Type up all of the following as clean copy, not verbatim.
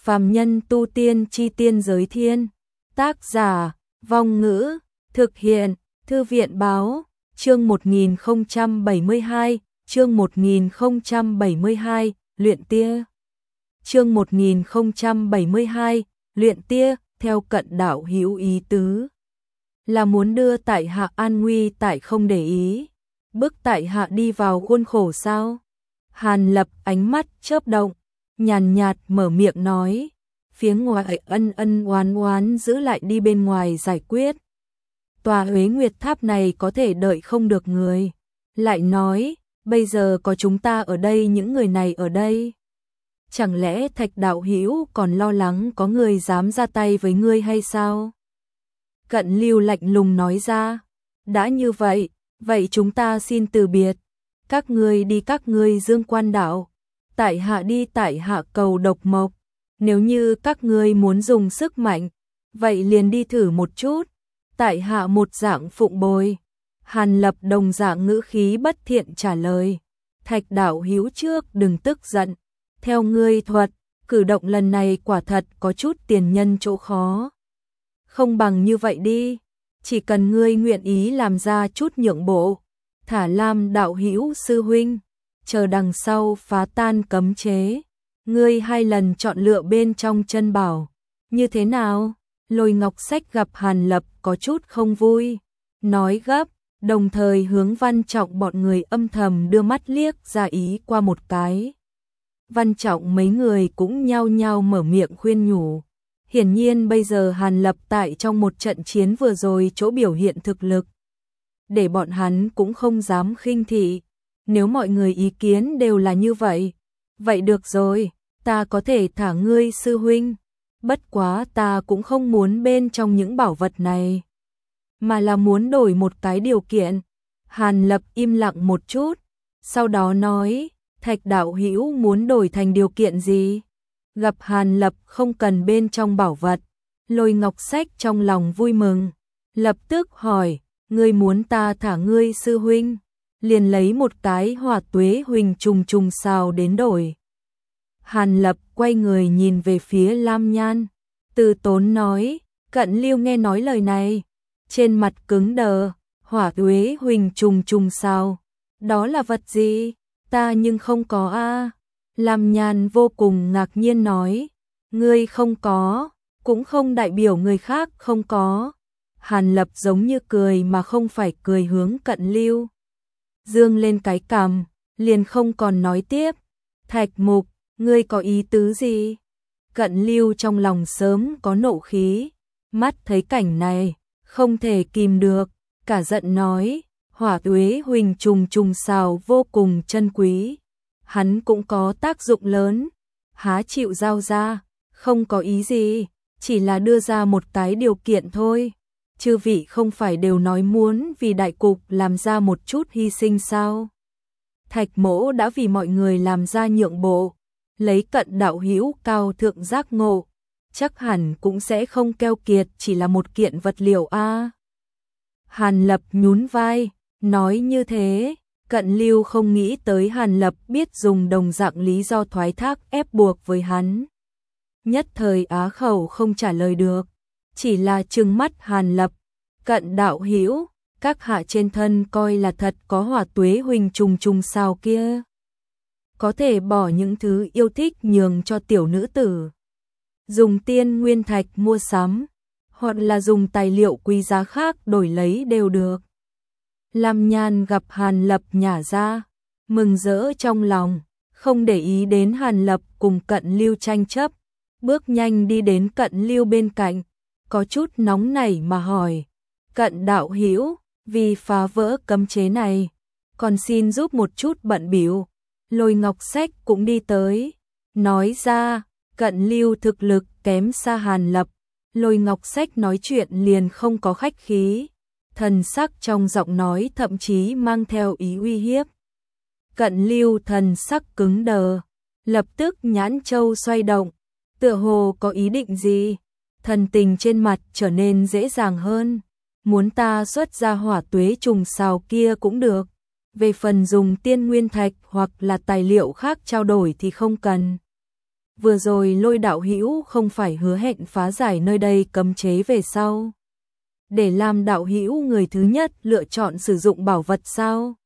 Phàm nhân tu tiên chi tiên giới thiên. Tác giả, Vong Ngữ, thực hiện, Thư viện báo, chương 1072, chương 1072, luyện tia. Chương 1072, luyện tia, theo Cận đạo hữu ý tứ. Là muốn đưa tại hạ an nguy tại không để ý. Bức tại hạ đi vào khuôn khổ sao? Hàn Lập ánh mắt chớp động, nhàn nhạt mở miệng nói. Phía ngoài ân ân oán oán giữ lại đi bên ngoài giải quyết. Tòa Huế Nguyệt Tháp này có thể đợi không được người. Lại nói, bây giờ có chúng ta ở đây, những người này ở đây. Chẳng lẽ Thạch đạo hữu còn lo lắng có người dám ra tay với ngươi hay sao? Cận Lưu lạnh lùng nói ra. Đã như vậy, vậy chúng ta xin từ biệt. Các ngươi đi các ngươi Dương Quan đảo. Tại hạ đi tại hạ cầu Độc Mộc. Nếu như các ngươi muốn dùng sức mạnh, vậy liền đi thử một chút. Tại hạ một dạng phụng bồi. Hàn Lập đồng dạng ngữ khí bất thiện trả lời. Thạch đạo hữu trước đừng tức giận. Theo ngươi thuật, cử động lần này quả thật có chút tiền nhân chỗ khó. Không bằng như vậy đi, chỉ cần ngươi nguyện ý làm ra chút nhượng bộ, thả Lam đạo hữu sư huynh, chờ đằng sau phá tan cấm chế, ngươi 2 lần chọn lựa bên trong chân bảo, như thế nào? Lôi Ngọc Sách gặp Hàn Lập có chút không vui, nói gấp, đồng thời hướng Văn Trọng bọn người âm thầm đưa mắt liếc ra ý qua một cái. Văn Trọng mấy người cũng nhao nhao mở miệng khuyên nhủ. Hiển nhiên bây giờ Hàn Lập tại trong một trận chiến vừa rồi chỗ biểu hiện thực lực, để bọn hắn cũng không dám khinh thị. Nếu mọi người ý kiến đều là như vậy, vậy được rồi, ta có thể thả ngươi sư huynh. Bất quá ta cũng không muốn bên trong những bảo vật này, mà là muốn đổi một cái điều kiện. Hàn Lập im lặng một chút, sau đó nói, Thạch đạo hữu muốn đổi thành điều kiện gì? Gặp Hàn Lập không cần bên trong bảo vật, Lôi Ngọc Sách trong lòng vui mừng, lập tức hỏi, ngươi muốn ta thả ngươi sư huynh? Liền lấy một cái Hỏa Tuế Huỳnh trùng trùng sao đến đổi. Hàn Lập quay người nhìn về phía Lam Nhan, từ tốn nói, Cận Lưu nghe nói lời này, trên mặt cứng đờ. Hỏa Tuế Huỳnh trùng trùng sao? Đó là vật gì? Ta nhưng không có a. Lam Nhan vô cùng ngạc nhiên nói, ngươi không có, cũng không đại biểu người khác không có. Hàn Lập giống như cười mà không phải cười hướng Cận Lưu. Dương lên cái cằm, liền không còn nói tiếp. Thạch Mục, ngươi có ý tứ gì? Cận Lưu trong lòng sớm có nộ khí, mắt thấy cảnh này, không thể kìm được, cả giận nói, Hỏa Tuế Huỳnh trùng trùng sao vô cùng chân quý. Hắn cũng có tác dụng lớn, há chịu giao ra, không có ý gì, chỉ là đưa ra một cái điều kiện thôi. Chư vị không phải đều nói muốn vì đại cục làm ra một chút hy sinh sao? Thạch Mỗ đã vì mọi người làm ra nhượng bộ, lấy Cận đạo hữu cao thượng giác ngộ, chắc hẳn cũng sẽ không keo kiệt chỉ là một kiện vật liệu a. Hàn Lập nhún vai, nói như thế. Cận Lưu không nghĩ tới Hàn Lập biết dùng đồng dạng lý do thoái thác ép buộc với hắn. Nhất thời á khẩu không trả lời được, chỉ là trừng mắt Hàn Lập. Cận đạo hữu, các hạ trên thân coi là thật có Hỏa Tuế Huỳnh trùng trùng sao kia? Có thể bỏ những thứ yêu thích nhường cho tiểu nữ tử, dùng tiên nguyên thạch mua sắm, hoặc là dùng tài liệu quý giá khác đổi lấy đều được. Lam Nhan gặp Hàn Lập nhả ra, mừng rỡ trong lòng, không để ý đến Hàn Lập cùng Cận Lưu tranh chấp, bước nhanh đi đến Cận Lưu bên cạnh, có chút nóng nảy mà hỏi, Cận đạo hữu, vì phá vỡ cấm chế này, còn xin giúp một chút bận bịu. Lôi Ngọc Sách cũng đi tới, nói ra, Cận Lưu thực lực kém xa Hàn Lập. Lôi Ngọc Sách nói chuyện liền không có khách khí, thần sắc trong giọng nói thậm chí mang theo ý uy hiếp. Cận Lưu thần sắc cứng đờ, lập tức nhãn châu xoay động, tựa hồ có ý định gì, thần tình trên mặt trở nên dễ dàng hơn. Muốn ta xuất ra Hỏa Tuế trùng sao kia cũng được, về phần dùng tiên nguyên thạch hoặc là tài liệu khác trao đổi thì không cần. vừa rồi Lôi đạo hữu không phải hứa hẹn phá giải nơi đây cấm chế về sau, để làm đạo hữu người thứ nhất lựa chọn sử dụng bảo vật sao?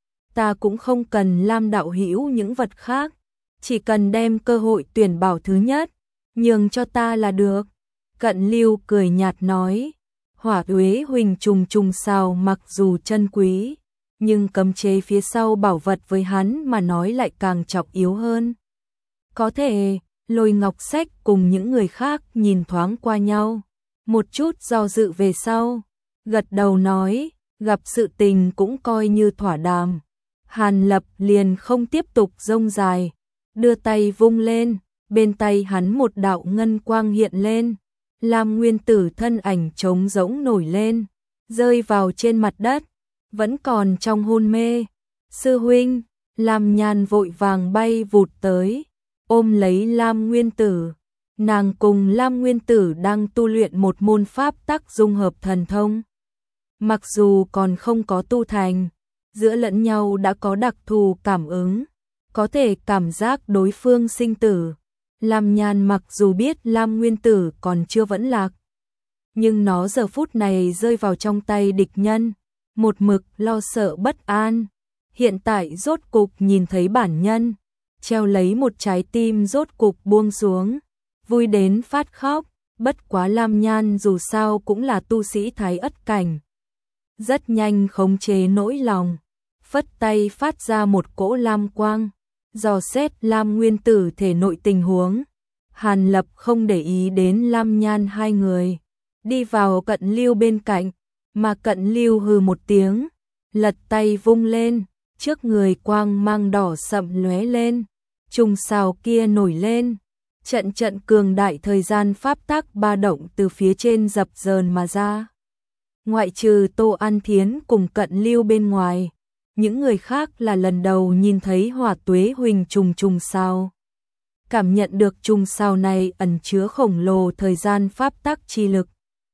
Ta cũng không cần làm đạo hữu những vật khác, chỉ cần đem cơ hội tuyển bảo thứ nhất, nhường cho ta là được. Cận Lưu cười nhạt nói, Hỏa Uế Huỳnh trùng trùng sao mặc dù chân quý, nhưng cấm chế phía sau bảo vật với hắn mà nói lại càng trọng yếu hơn. Có thể, Lôi Ngọc Sách cùng những người khác nhìn thoáng qua nhau, một chút do dự về sau, gật đầu nói, gặp sự tình cũng coi như thỏa đàm. Hàn Lập liền không tiếp tục rông dài, đưa tay vung lên, bên tay hắn một đạo ngân quang hiện lên, Lam Nguyên Tử thân ảnh trống rỗng nổi lên, rơi vào trên mặt đất, vẫn còn trong hôn mê. Sư huynh, Lam Nhan vội vàng bay vụt tới, ôm lấy Lam Nguyên Tử. Nàng cùng Lam Nguyên Tử đang tu luyện một môn pháp tắc dung hợp thần thông. Mặc dù còn không có tu thành, giữa lẫn nhau đã có đặc thù cảm ứng, có thể cảm giác đối phương sinh tử. Lam Nhan mặc dù biết Lam Nguyên Tử còn chưa vẫn lạc, nhưng nó giờ phút này rơi vào trong tay địch nhân, một mực lo sợ bất an. Hiện tại rốt cục nhìn thấy bản nhân, treo lấy một trái tim rốt cục buông xuống, vui đến phát khóc. Bất quá Lam Nhan dù sao cũng là tu sĩ thái ất cảnh, rất nhanh khống chế nỗi lòng, phất tay phát ra một cỗ lam quang, dò xét Lam Nguyên Tử thể nội tình huống. Hàn Lập không để ý đến Lam Nhan hai người, đi vào Cận Lưu bên cạnh, mà Cận Lưu hừ một tiếng, lật tay vung lên, trước người quang mang đỏ sậm lóe lên, trùng sao kia nổi lên, trận trận cường đại thời gian pháp tắc ba động từ phía trên dập dờn mà ra. Ngoại trừ Tô An Thiến cùng Cận Lưu bên ngoài, những người khác là lần đầu nhìn thấy Hỏa Tuế Huỳnh trùng trùng sao. Cảm nhận được trùng sao này ẩn chứa khổng lồ thời gian pháp tắc chi lực.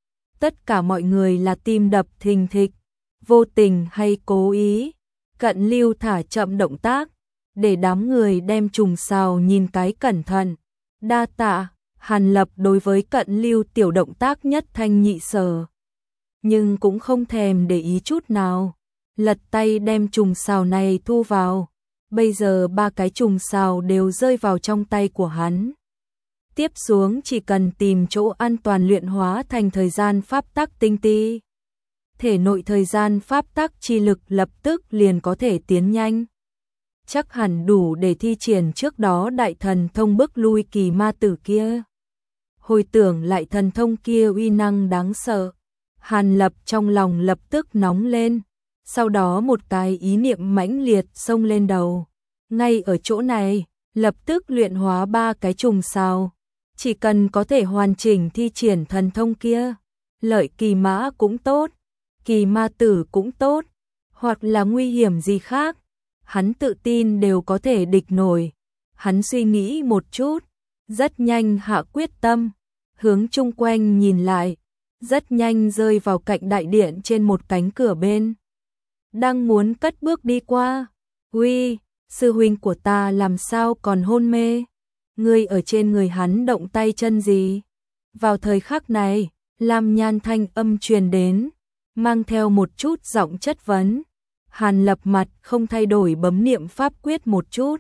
Tất cả mọi người là tim đập thình thịch, vô tình hay cố ý. Cận Lưu thả chậm động tác, để đám người đem trùng sao nhìn cái cẩn thận. Đa tạ. Hàn Lập đối với Cận Lưu tiểu động tác nhất thanh nhị sở, nhưng cũng không thèm để ý chút nào, lật tay đem trùng sao này thu vào. Bây giờ ba cái trùng sao đều rơi vào trong tay của hắn. Tiếp xuống chỉ cần tìm chỗ an toàn luyện hóa thành thời gian pháp tắc tinh ti. Thể nội thời gian pháp tắc chi lực lập tức liền có thể tiến nhanh. Chắc hẳn đủ để thi triển trước đó đại thần thông bức lui kỳ ma tử kia. Hồi tưởng lại thần thông kia uy năng đáng sợ, Hàn Lập trong lòng lập tức nóng lên, sau đó một cái ý niệm mãnh liệt xông lên đầu. Ngay ở chỗ này, lập tức luyện hóa ba cái trùng sao, chỉ cần có thể hoàn chỉnh thi triển thần thông kia, lợi kỳ mã cũng tốt, kỳ ma tử cũng tốt, hoặc là nguy hiểm gì khác, hắn tự tin đều có thể địch nổi. Hắn suy nghĩ một chút, rất nhanh hạ quyết tâm, hướng chung quanh nhìn lại, rất nhanh rơi vào cạnh đại điện trên một cánh cửa bên. Đang muốn cất bước đi qua, "Uy, sư huynh của ta làm sao còn hôn mê? Ngươi ở trên người hắn động tay chân gì?" Vào thời khắc này, Lam Nhan thanh âm truyền đến, mang theo một chút giọng chất vấn. Hàn Lập mặt không thay đổi bấm niệm pháp quyết một chút.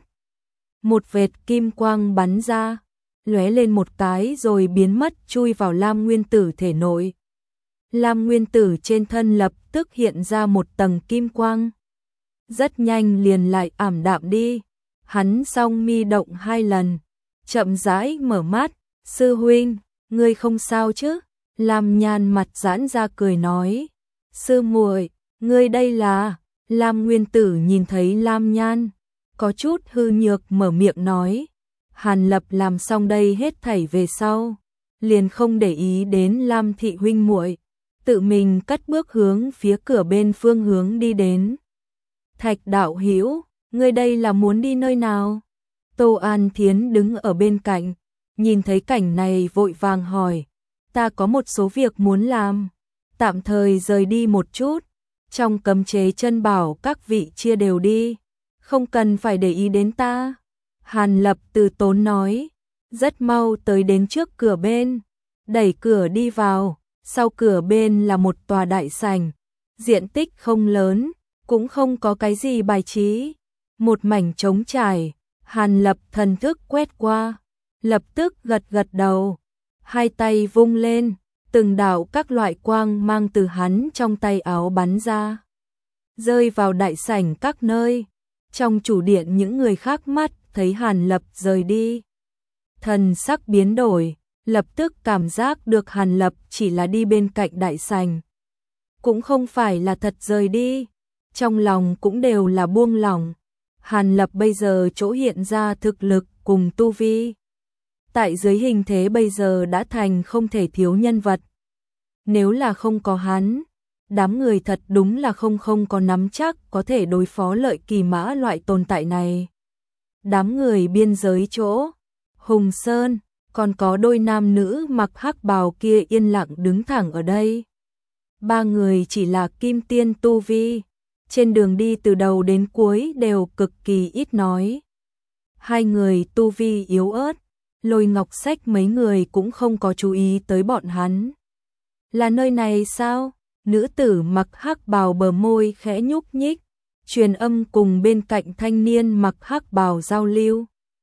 Một vệt kim quang bắn ra, lóe lên một cái rồi biến mất chui vào Lam Nguyên Tử thể nội. Lam Nguyên Tử trên thân lập tức hiện ra một tầng kim quang. Rất nhanh liền lại ảm đạm đi. Hắn song mi động hai lần, chậm rãi mở mắt, "Sư huynh, ngươi không sao chứ?" Lam Nhan mặt giãn ra cười nói, "Sư muội, ngươi đây là..." Lam Nguyên Tử nhìn thấy Lam Nhan, có chút hư nhược mở miệng nói. Hàn Lập làm xong đây hết thảy về sau, liền không để ý đến Lam thị huynh muội, tự mình cất bước hướng phía cửa bên phương hướng đi đến. "Thạch đạo hữu, ngươi đây là muốn đi nơi nào?" Tô An Thiến đứng ở bên cạnh, nhìn thấy cảnh này vội vàng hỏi, "Ta có một số việc muốn làm, tạm thời rời đi một chút, trong cấm chế chân bảo các vị chia đều đi, không cần phải để ý đến ta." Hàn Lập từ tốn nói, rất mau tới đến trước cửa bên, đẩy cửa đi vào, sau cửa bên là một tòa đại sảnh, diện tích không lớn, cũng không có cái gì bài trí, một mảnh trống trải. Hàn Lập thần thức quét qua, lập tức gật gật đầu, hai tay vung lên, từng đạo các loại quang mang từ hắn trong tay áo bắn ra, rơi vào đại sảnh các nơi. Trong chủ điện những người khác mắt thấy Hàn Lập rời đi, thần sắc biến đổi, lập tức cảm giác được Hàn Lập chỉ là đi bên cạnh đại sảnh, cũng không phải là thật rời đi, trong lòng cũng đều là buông lỏng. Hàn Lập bây giờ chỗ hiện ra thực lực cùng tu vi, tại dưới hình thế bây giờ đã thành không thể thiếu nhân vật. Nếu là không có hắn, đám người thật đúng là không có nắm chắc có thể đối phó Lợi Kỳ Mã loại tồn tại này. Đám người biên giới chỗ, Hùng Sơn, còn có đôi nam nữ mặc hắc bào kia yên lặng đứng thẳng ở đây. Ba người chỉ là kim tiên tu vi, trên đường đi từ đầu đến cuối đều cực kỳ ít nói. Hai người tu vi yếu ớt, Lôi Ngọc Sách mấy người cũng không có chú ý tới bọn hắn. Là nơi này sao? Nữ tử mặc hắc bào bờ môi khẽ nhúc nhích, truyền âm cùng bên cạnh thanh niên mặc hắc bào giao lưu.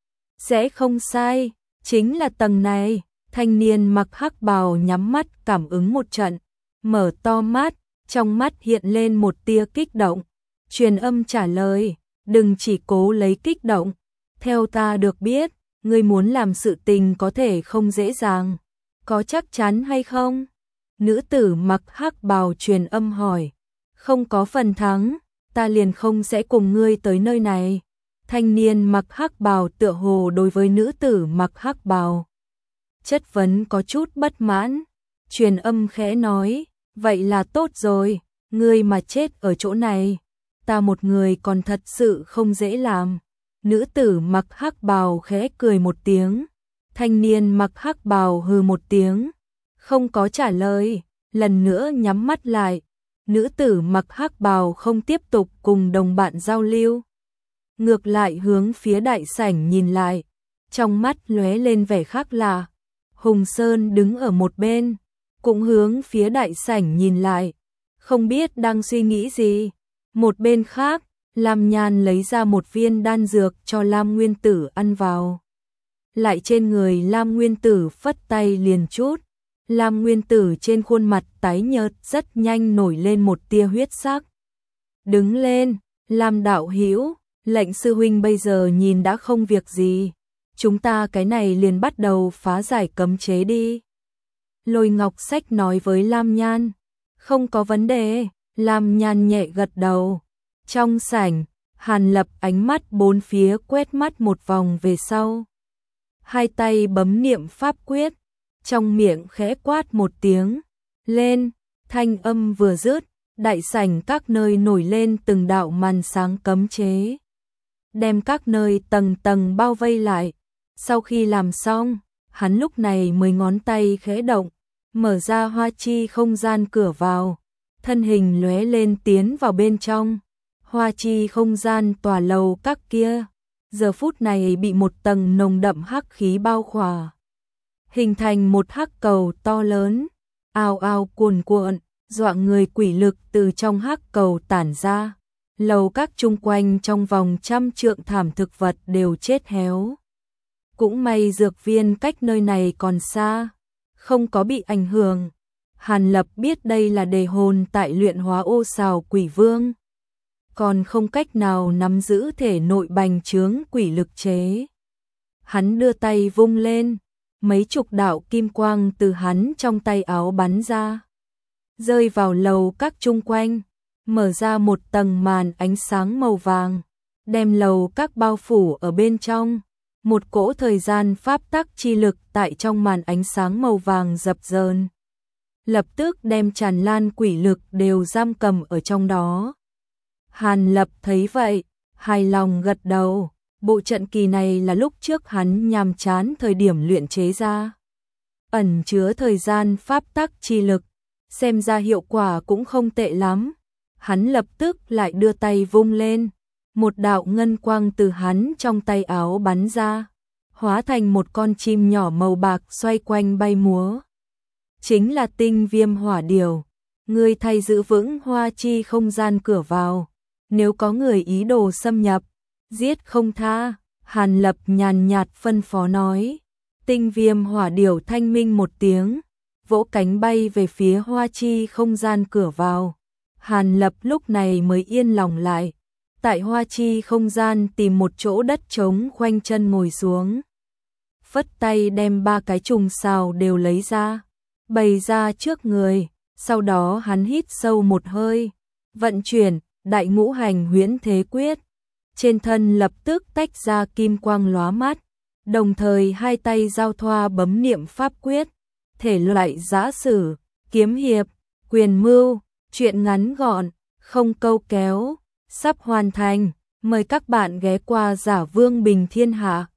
Sẽ không sai, chính là tầng này. Thanh niên mặc hắc bào nhắm mắt cảm ứng một trận, mở to mắt, trong mắt hiện lên một tia kích động. Truyền âm trả lời, đừng chỉ cố lấy kích động. Theo ta được biết, ngươi muốn làm sự tình có thể không dễ dàng. Có chắc chắn hay không? Nữ tử mặc hắc bào truyền âm hỏi. Không có phần thắng, ta liền không sẽ cùng ngươi tới nơi này. Thanh niên mặc hắc bào tựa hồ đối với nữ tử mặc hắc bào chất vấn có chút bất mãn. Truyền âm khẽ nói, vậy là tốt rồi, ngươi mà chết ở chỗ này, ta một người còn thật sự không dễ làm. Nữ tử mặc hắc bào khẽ cười một tiếng, thanh niên mặc hắc bào hừ một tiếng, không có trả lời, lần nữa nhắm mắt lại. Nữ tử mặc hắc bào không tiếp tục cùng đồng bạn giao lưu, ngược lại hướng phía đại sảnh nhìn lại, trong mắt lóe lên vẻ khác lạ. Hùng Sơn đứng ở một bên, cũng hướng phía đại sảnh nhìn lại, không biết đang suy nghĩ gì. Một bên khác, Lam Nhan lấy ra một viên đan dược cho Lam Nguyên Tử ăn vào. Lại trên người Lam Nguyên Tử phất tay liền chút, Lam Nguyên Tử trên khuôn mặt tái nhợt rất nhanh nổi lên một tia huyết sắc. Đứng lên, Lam đạo hữu, lệnh sư huynh bây giờ nhìn đã không việc gì, chúng ta cái này liền bắt đầu phá giải cấm chế đi. Lôi Ngọc Sách nói với Lam Nhan. Không có vấn đề, Lam Nhan nhẹ gật đầu. Trong sảnh, Hàn Lập ánh mắt bốn phía quét mắt một vòng về sau. Hai tay bấm niệm pháp quyết, trong miệng khẽ quát một tiếng. Lên, thanh âm vừa dứt, đại sảnh các nơi nổi lên từng đạo màn sáng cấm chế, đem các nơi tầng tầng bao vây lại. Sau khi làm xong, hắn lúc này mới ngón tay khẽ động, mở ra hoa chi không gian cửa vào, thân hình lóe lên tiến vào bên trong. Hoa chi không gian tòa lầu các kia, giờ phút này bị một tầng nồng đậm hắc khí bao khỏa, hình thành một hắc cầu to lớn, ào ào cuồn cuộn, dọa người quỷ lực từ trong hắc cầu tản ra. Lầu các chung quanh trong vòng 100 trượng thảm thực vật đều chết héo. Cũng may dược viên cách nơi này còn xa, không có bị ảnh hưởng. Hàn Lập biết đây là đề hồn tại luyện hóa ô sào quỷ vương, còn không cách nào nắm giữ thể nội bành trướng quỷ lực chế. Hắn đưa tay vung lên, mấy chục đạo kim quang từ hắn trong tay áo bắn ra, rơi vào lầu các chung quanh, mở ra một tầng màn ánh sáng màu vàng, đem lầu các bao phủ ở bên trong. Một cỗ thời gian pháp tắc chi lực tại trong màn ánh sáng màu vàng dập dờn, lập tức đem tràn lan quỷ lực đều giam cầm ở trong đó. Hàn Lập thấy vậy, hài lòng gật đầu. Bộ trận kỳ này là lúc trước hắn nhàm chán thời điểm luyện chế ra, ẩn chứa thời gian pháp tắc chi lực, xem ra hiệu quả cũng không tệ lắm. Hắn lập tức lại đưa tay vung lên, một đạo ngân quang từ hắn trong tay áo bắn ra, hóa thành một con chim nhỏ màu bạc xoay quanh bay múa. Chính là Tinh Viêm Hỏa Điểu. Ngươi thay giữ vững Hoa Chi không gian cửa vào, nếu có người ý đồ xâm nhập, giết không tha. Hàn Lập nhàn nhạt phân phó nói. Tinh Viêm Hỏa Điểu thanh minh một tiếng, vỗ cánh bay về phía Hoa Chi không gian cửa vào. Hàn Lập lúc này mới yên lòng lại, tại Hoa Chi không gian tìm một chỗ đất trống khoanh chân ngồi xuống. Phất tay đem 3 cái trùng sào đều lấy ra, bày ra trước người, sau đó hắn hít sâu một hơi, vận chuyển Đại Ngũ Hành Huyễn Thế Quyết. Trên thân lập tức tách ra kim quang lóa mắt, đồng thời hai tay giao thoa bấm niệm pháp quyết, thể loại giã sử, kiếm hiệp, quyền mưu, truyện ngắn gọn, không câu kéo, sắp hoàn thành. Mời các bạn ghé qua Giả Vương Bình Thiên Hạ.